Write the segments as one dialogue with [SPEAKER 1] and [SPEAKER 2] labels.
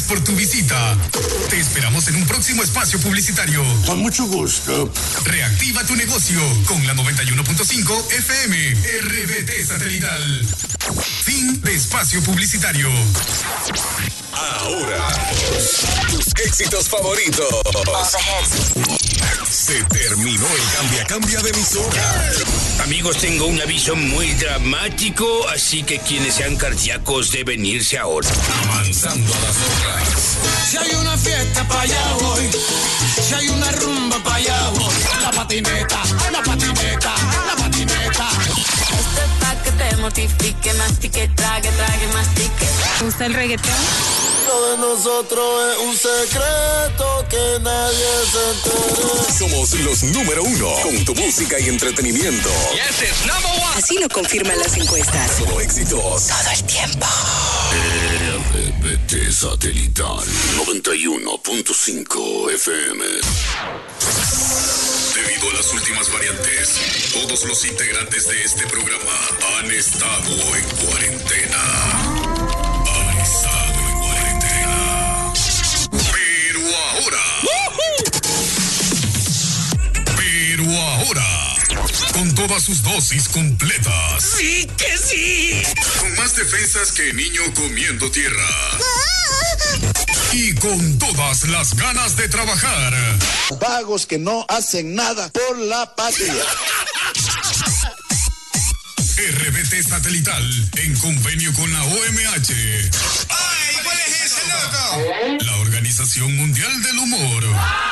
[SPEAKER 1] por tu visita. Te esperamos en un próximo espacio publicitario.
[SPEAKER 2] Con mucho gusto.
[SPEAKER 1] Reactiva tu negocio con la 91.5 FM RBT Satelital. Fin de espacio publicitario.
[SPEAKER 3] Ahora, tus éxitos favoritos. Se terminó el cambia de emisora.
[SPEAKER 4] Amigos, tengo un aviso muy dramático, así que quienes sean cardíacos deben irse ahora.
[SPEAKER 3] Avanzando a las horas.
[SPEAKER 5] Si hay una fiesta pa' allá voy, si hay una rumba pa' allá voy. La patineta, la patineta, la patineta.
[SPEAKER 6] Esto es pa' que te mortifique, mastique, trague, mastique.
[SPEAKER 7] ¿Te gusta el reggaetón?
[SPEAKER 8] Lo de nosotros es un secreto que nadie se entere.
[SPEAKER 3] Somos los número 1 con tu música y entretenimiento.
[SPEAKER 4] Yes, it's number one.
[SPEAKER 9] Así lo confirman las encuestas.
[SPEAKER 3] Solo éxitos.
[SPEAKER 9] Todo el tiempo.
[SPEAKER 3] RBT Satelital 91.5 FM.
[SPEAKER 1] Debido a las últimas variantes, todos los integrantes de este programa han estado en cuarentena. Pero ahora, con todas sus dosis completas.
[SPEAKER 4] ¡Sí que sí!
[SPEAKER 1] Con más defensas que niño comiendo tierra. Y con todas las ganas de trabajar.
[SPEAKER 2] Vagos que no hacen nada por la patria.
[SPEAKER 1] RBT Satelital, en convenio con la OMH.
[SPEAKER 4] ¡Ay, cuál es ese loco!
[SPEAKER 1] La Organización Mundial del Humor.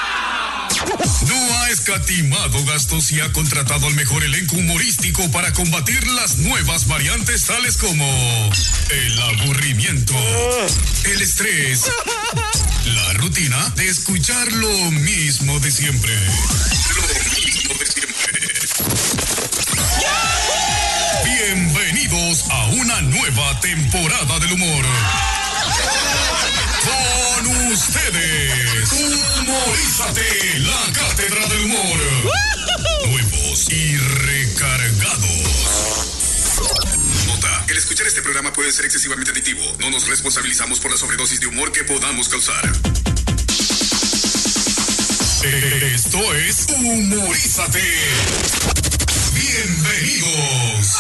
[SPEAKER 1] No ha escatimado gastos y ha contratado al mejor elenco humorístico para combatir las nuevas variantes tales como el aburrimiento, el estrés, la rutina de escuchar lo mismo de siempre. Lo mismo de siempre. Bienvenidos a una nueva temporada del humor. Con ustedes, Humorízate, la cátedra del humor. Nuevos y recargados. Nota, el escuchar este programa puede ser excesivamente adictivo. No nos responsabilizamos por la sobredosis de humor que podamos causar. Esto es Humorízate. Bienvenidos.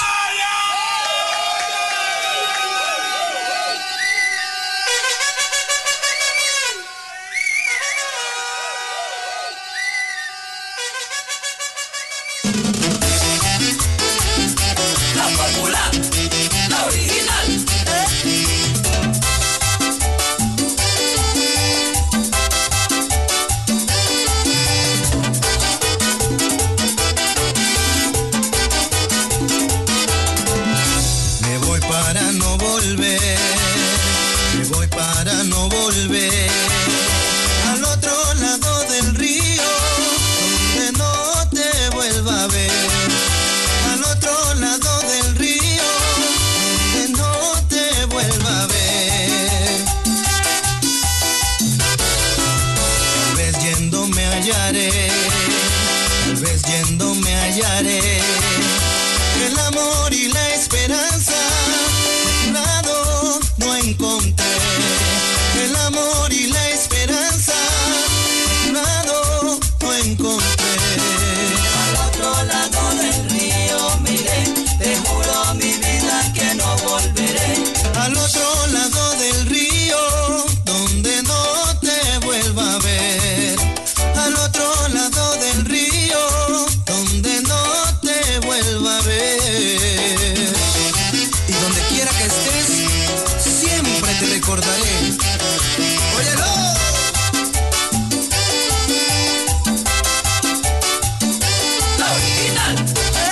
[SPEAKER 5] El amor y la esperanza, nada no encontré. El amor y la esperanza, nada no encontré.
[SPEAKER 6] Al otro lado del río miré, te juro mi vida que no volveré.
[SPEAKER 5] Al otro lado del río, donde no te vuelva a ver. Al otro lado del río, donde no te vuelva a ver. Y donde quiera que estés, siempre te recordaré. ¡Óyelo!
[SPEAKER 6] La original.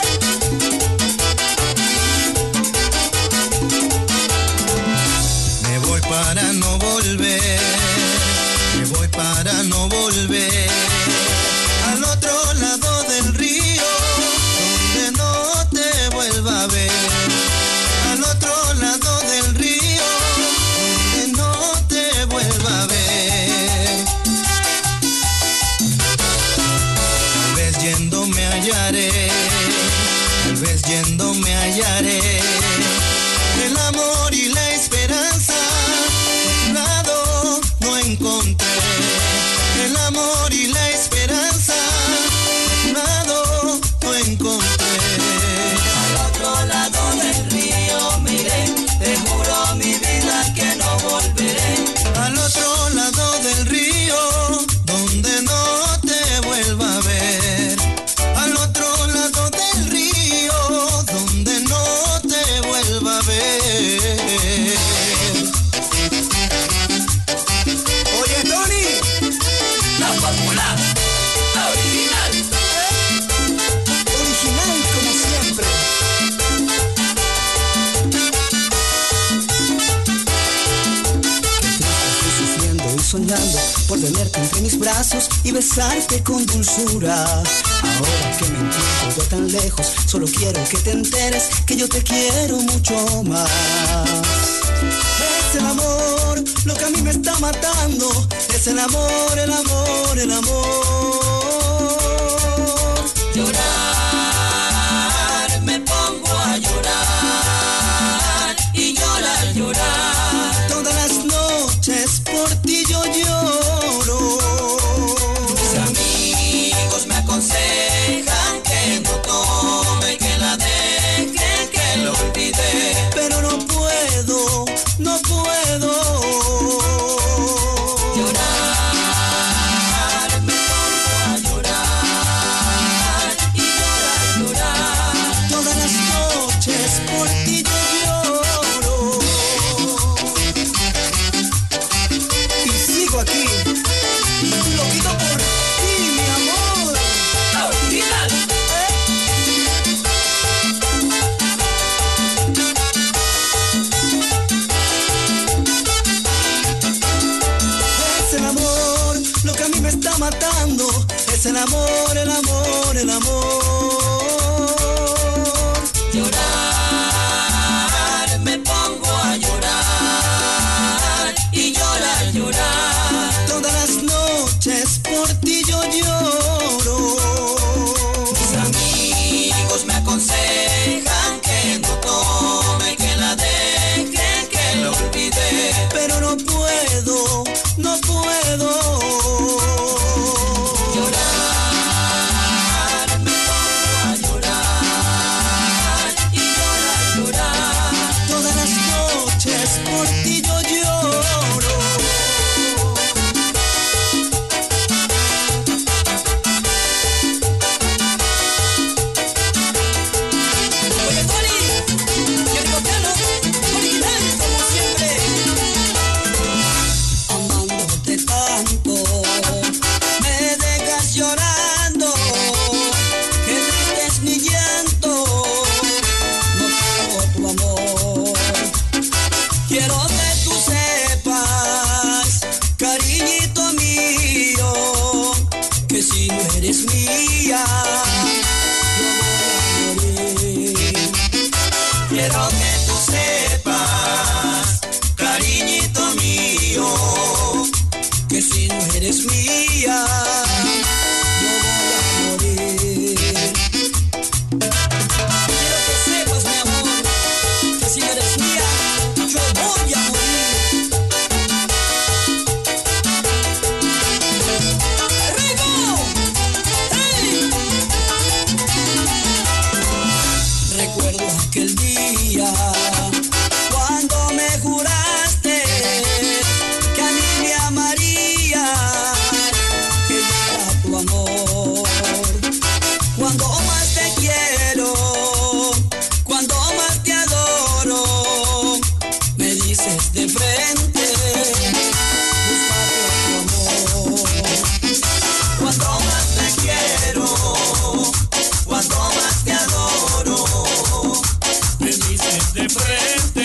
[SPEAKER 5] Me voy para no volver. Me voy para no volver. Al otro lado del río, donde no te vuelva a ver. Al otro lado del río, donde no te vuelva a ver. Tal vez yendo me hallaré, tal vez yendo me hallaré. El amor y la esperanza, nada soñando por tenerte entre mis brazos y besarte con dulzura. Ahora que me encuentro yo tan lejos, solo quiero que te enteres que yo te quiero mucho más. Es el amor lo que a mí me está matando. Es el amor, el amor, el amor.
[SPEAKER 6] Llorar, me pongo a llorar y llorar, llorar.
[SPEAKER 5] Todas las noches por ti yo lloro.
[SPEAKER 6] Mis amigos me aconsejan que no tome, que la deje, que lo olvide,
[SPEAKER 5] pero no puedo, no puedo.
[SPEAKER 6] Llorar, me pongo a llorar y llorar, llorar.
[SPEAKER 5] Todas las noches por ti yo lloro. Y sigo aquí, loquito por ti, mi amor.
[SPEAKER 6] ¡Original!
[SPEAKER 5] Es el amor lo que a mí me está matando. Es el amor, el amor, el amor.
[SPEAKER 6] Llorar, me pongo a llorar y llorar, llorar.
[SPEAKER 5] Todas las noches por ti yo lloro.
[SPEAKER 6] Mis amigos me aconsejan que no tome, que la deje, que lo olvide,
[SPEAKER 5] Pero no puedo, no puedo.
[SPEAKER 6] llorar, me pongo a llorar y llorar, llorar.
[SPEAKER 5] Todas las noches por ti yo lloro.
[SPEAKER 6] Oye, Tony, yo digo piano, original como siempre.
[SPEAKER 5] Amándote tanto, me dejas llorando. Qué triste es mi llanto, no tengo tu amor. Quiero que tú sepas, cariñito mío, que si no eres mía, yo voy a morir.
[SPEAKER 6] Quiero que tú sepas, cariñito mío,
[SPEAKER 5] Que si no eres mía, yo voy a morir.
[SPEAKER 6] quiero que sepas, mi amor, que si no eres mía, yo voy a morir. ¡Rico! ¡Hey!
[SPEAKER 5] Recuerdo aquel día cuando me juraste que a mí me amarías, que yo era tu amor. Cuando más te quiero, cuando más te adoro, me dices de frente, búscate otro amor.
[SPEAKER 6] Cuando más te quiero, cuando más te adoro,
[SPEAKER 5] Me dices de frente.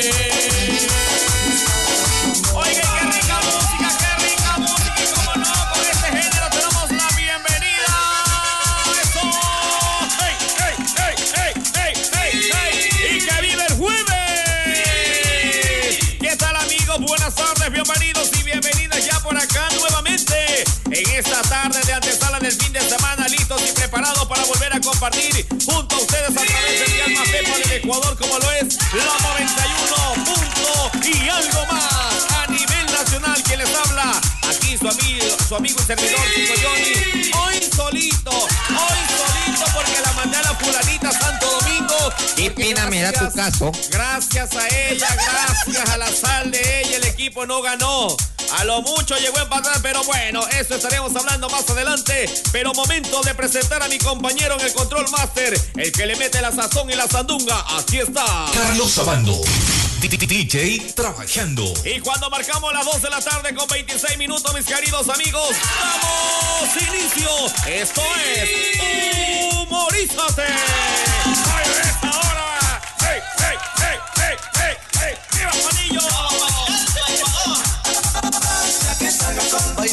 [SPEAKER 7] Oiga, qué rica música, y como no, con este género te damos la bienvenida. ¡Eso! ¡Hey, hey, hey, hey, hey, hey, hey! ¡Y que vive el jueves! ¿Qué tal, amigos? Buenas tardes, bienvenidos y bienvenidas ya por acá nuevamente en esta tarde de antesala del fin de semana, listos y preparados para volver a compartir junto a ustedes a través del dial más pepa del Ecuador, como lo es la 91 punto y algo más a nivel nacional. Quien les habla aquí su amigo y servidor Chico Johnny, hoy solito porque la mandé a la fulanita Santo Domingo.
[SPEAKER 10] Qué pena me da tu caso.
[SPEAKER 7] Gracias a ella, gracias a la sal de ella, el equipo no ganó. A lo mucho llegó a empatar, pero bueno, eso estaremos hablando más adelante. Pero momento de presentar a mi compañero en el Control Master, el que le mete la sazón y la sandunga. Aquí está
[SPEAKER 1] Carlos Sabando, DJ trabajando.
[SPEAKER 7] Y cuando marcamos las 2 de la tarde con 26 minutos, mis queridos amigos, ¡damos inicio! Esto es Humorízate. ¡Ay, esta hora! ¡Hey, hey, hey, hey, hey, hey! ¡Viva Juanillo!
[SPEAKER 6] Ya que salga con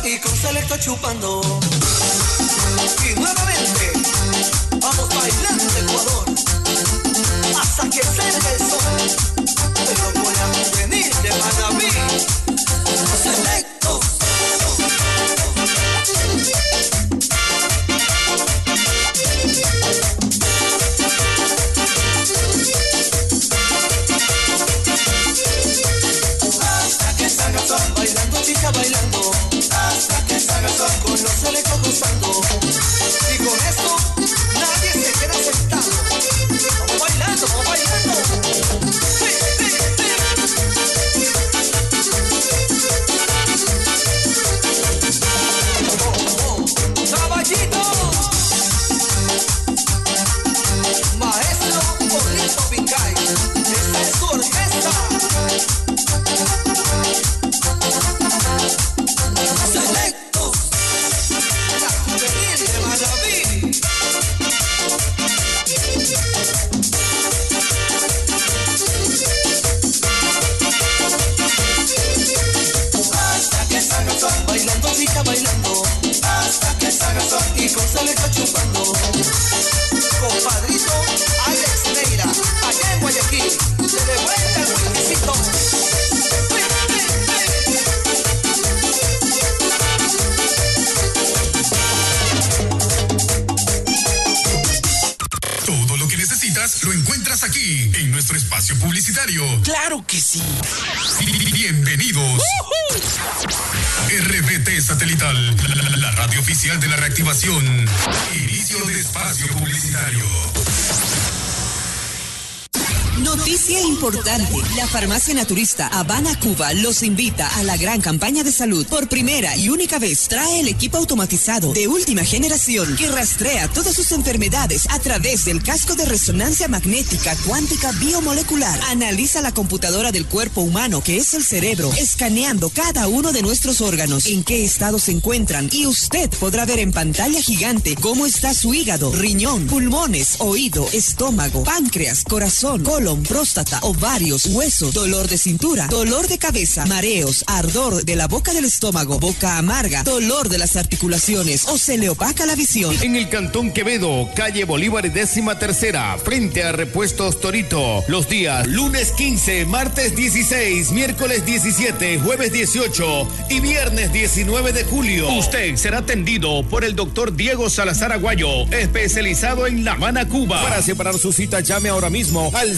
[SPEAKER 5] y con Selecto chupando. Y nuevamente vamos bailando de Ecuador hasta que salga el sol. Pero voy a venir de Manaví. Selecto. Hasta que salga el sol, bailando chica bailando. Hasta que salga el sol, con los Selectos gozando. Y con esto nadie se queda sentado. Vamos bailando, vamos bailando. Caballito, maestro Polito Pincay, esta es su orquesta. Selectos, la juvenil de Manaví. Hasta que salga el sol, bailando chica bailando. Hasta que salga el sol y con Selecto chupando. Compadrito Alex Neira, allá en Guayaquil, se de vuelta el requisito.
[SPEAKER 1] Todo lo que necesitas lo encuentras aquí, en nuestro espacio publicitario.
[SPEAKER 4] ¡Claro que sí!
[SPEAKER 1] Bienvenidos. RBT Satelital, la radio oficial de la reactivación. Inicio de espacio publicitario.
[SPEAKER 9] Noticia importante. La farmacia naturista Habana Cuba los invita a la gran campaña de salud. Por primera y única vez trae el equipo automatizado de última generación que rastrea todas sus enfermedades a través del casco de resonancia magnética cuántica biomolecular. Analiza la computadora del cuerpo humano, que es el cerebro, escaneando cada uno de nuestros órganos, en qué estado se encuentran, y usted podrá ver en pantalla gigante cómo está su hígado, riñón, pulmones, oído, estómago, páncreas, corazón, colon, próstata, ovarios, huesos, dolor de cintura, dolor de cabeza, mareos, ardor de la boca del estómago, boca amarga, dolor de las articulaciones o se le opaca la visión.
[SPEAKER 11] En el Cantón Quevedo, calle Bolívar 13ª, frente a Repuestos Torito, los días lunes 15, martes 16, miércoles 17, jueves 18 y viernes 19 de julio. Usted será atendido por el doctor Diego Salazar Aguayo, especializado en La Habana, Cuba. Para separar su cita, llame ahora mismo al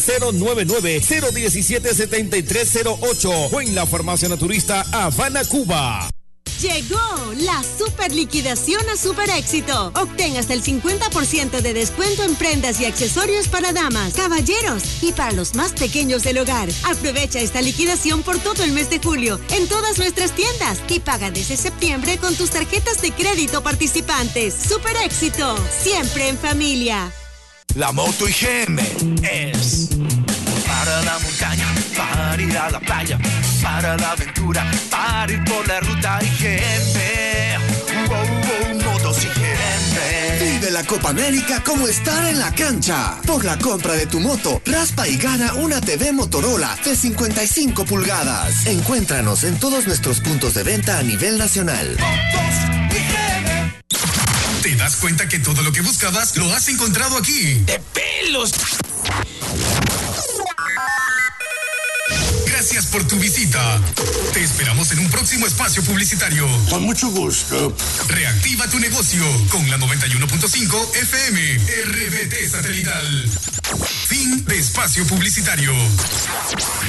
[SPEAKER 11] 099-017-7308 o en la farmacia naturista Habana, Cuba.
[SPEAKER 12] Llegó la super liquidación a Super Éxito. Obtén hasta el 50% de descuento en prendas y accesorios para damas, caballeros y para los más pequeños del hogar. Aprovecha esta liquidación por todo el mes de julio en todas nuestras tiendas y paga desde septiembre con tus tarjetas de crédito participantes. Super Éxito, siempre en familia.
[SPEAKER 13] La Moto IGM es para la montaña, para ir a la playa, para la aventura, para ir por la ruta IGM. Motos IGM.
[SPEAKER 14] Vive la Copa América como estar en la cancha. Por la compra de tu moto, raspa y gana una TV Motorola de 55 pulgadas. Encuéntranos en todos nuestros puntos de venta a nivel nacional.
[SPEAKER 1] ¿Te das cuenta que todo lo que buscabas lo has encontrado aquí?
[SPEAKER 4] ¡De pelos!
[SPEAKER 1] Gracias por tu visita. Te esperamos en un próximo espacio publicitario.
[SPEAKER 3] Con mucho gusto.
[SPEAKER 1] Reactiva tu negocio con la 91.5 FM RBT Satelital. Fin de espacio publicitario.